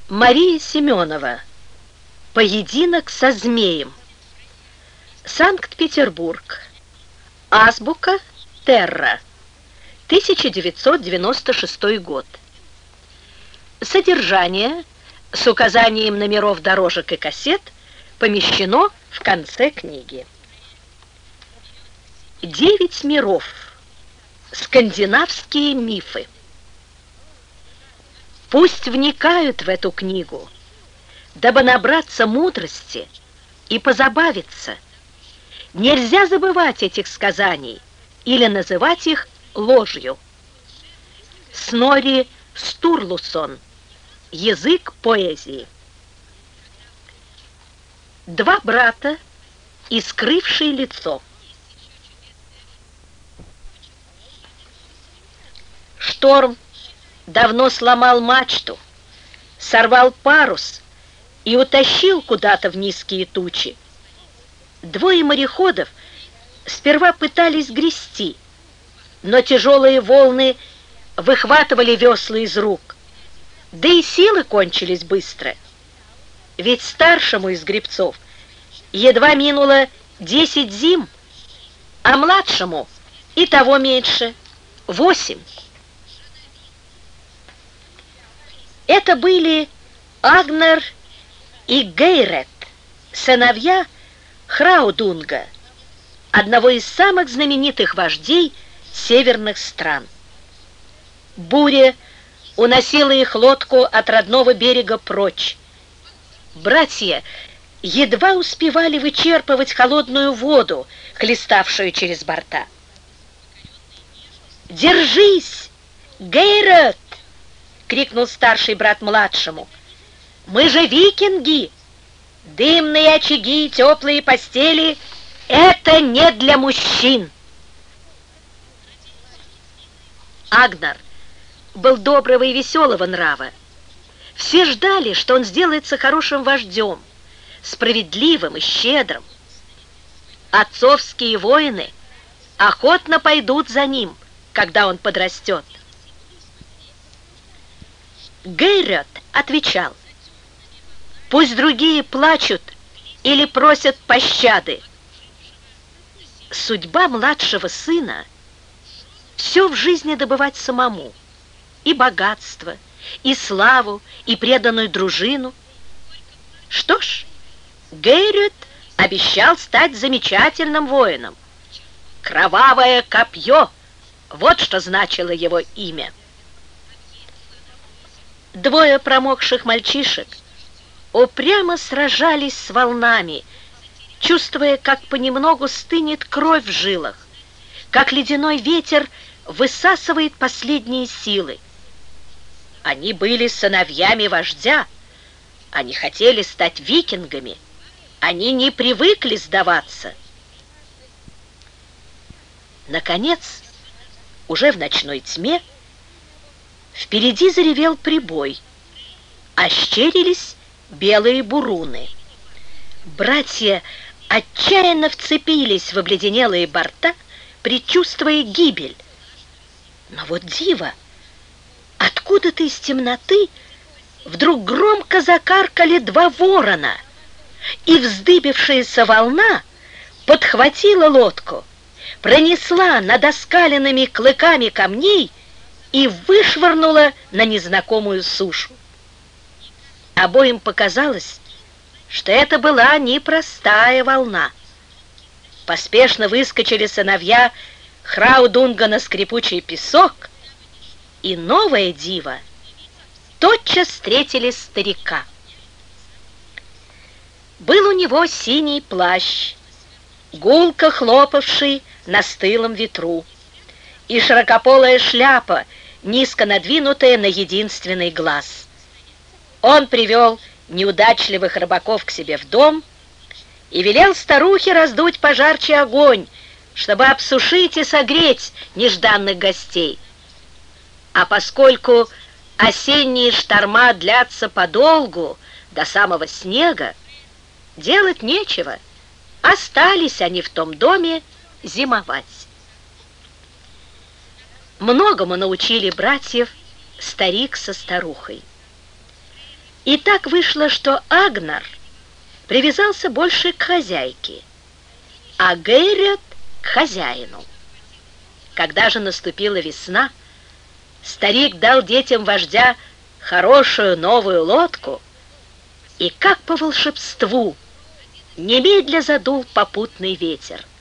Мария Семенова. Поединок со змеем. Санкт-Петербург. Азбука Терра. 1996 год. Содержание с указанием номеров дорожек и кассет помещено в конце книги. 9 миров. Скандинавские мифы. Пусть вникают в эту книгу, дабы набраться мудрости и позабавиться. Нельзя забывать этих сказаний или называть их ложью. Снорри Стурлусон. Язык поэзии. Два брата и скрывшее лицо. Шторм давно сломал мачту, сорвал парус и утащил куда-то в низкие тучи. Двое мореходов сперва пытались грести, но тяжелые волны выхватывали весла из рук, да и силы кончились быстро. Ведь старшему из гребцов едва минуло 10 зим, а младшему и того меньше — 8. Это были Агнар и Гейрет, сыновья Храудунга, одного из самых знаменитых вождей северных стран. Буря уносила их лодку от родного берега прочь. Братья едва успевали вычерпывать холодную воду, хлеставшую через борта. «Держись, Гейрет!» — крикнул старший брат младшему. «Мы же викинги! Дымные очаги и теплые постели — это не для мужчин!» Агнар был доброго и веселого нрава. Все ждали, что он сделается хорошим вождем, справедливым и щедрым. Отцовские воины охотно пойдут за ним, когда он подрастет. Гейрет отвечал: «Пусть другие плачут или просят пощады. Судьба младшего сына — все в жизни добывать самому, и богатство, и славу, и преданную дружину». Что ж, Гейрет обещал стать замечательным воином. «Кровавое копье» — вот что значило его имя. Двое промокших мальчишек упрямо сражались с волнами, чувствуя, как понемногу стынет кровь в жилах, как ледяной ветер высасывает последние силы. Они были сыновьями вождя, они хотели стать викингами, они не привыкли сдаваться. Наконец, уже в ночной тьме, впереди заревел прибой, ощерились белые буруны. Братья отчаянно вцепились в обледенелые борта, предчувствуя гибель. Но вот диво! Откуда-то из темноты вдруг громко закаркали два ворона, и вздыбившаяся волна подхватила лодку, пронесла над оскаленными клыками камней и вышвырнула на незнакомую сушу. Обоим показалось, что это была непростая волна. Поспешно выскочили сыновья Храудунга на скрипучий песок, и новое диво тотчас встретили старика. Был у него синий плащ, гулко хлопавший на стылом ветру, и широкополая шляпа, низко надвинутая на единственный глаз. Он привел неудачливых рыбаков к себе в дом и велел старухе раздуть пожарче огонь, чтобы обсушить и согреть нежданных гостей. А поскольку осенние шторма длятся подолгу, до самого снега, делать нечего, остались они в том доме зимовать. Многому научили братьев старик со старухой. И так вышло, что Агнар привязался больше к хозяйке, а Гейрет к хозяину. Когда же наступила весна, старик дал детям вождя хорошую новую лодку, и как по волшебству немедля задул попутный ветер.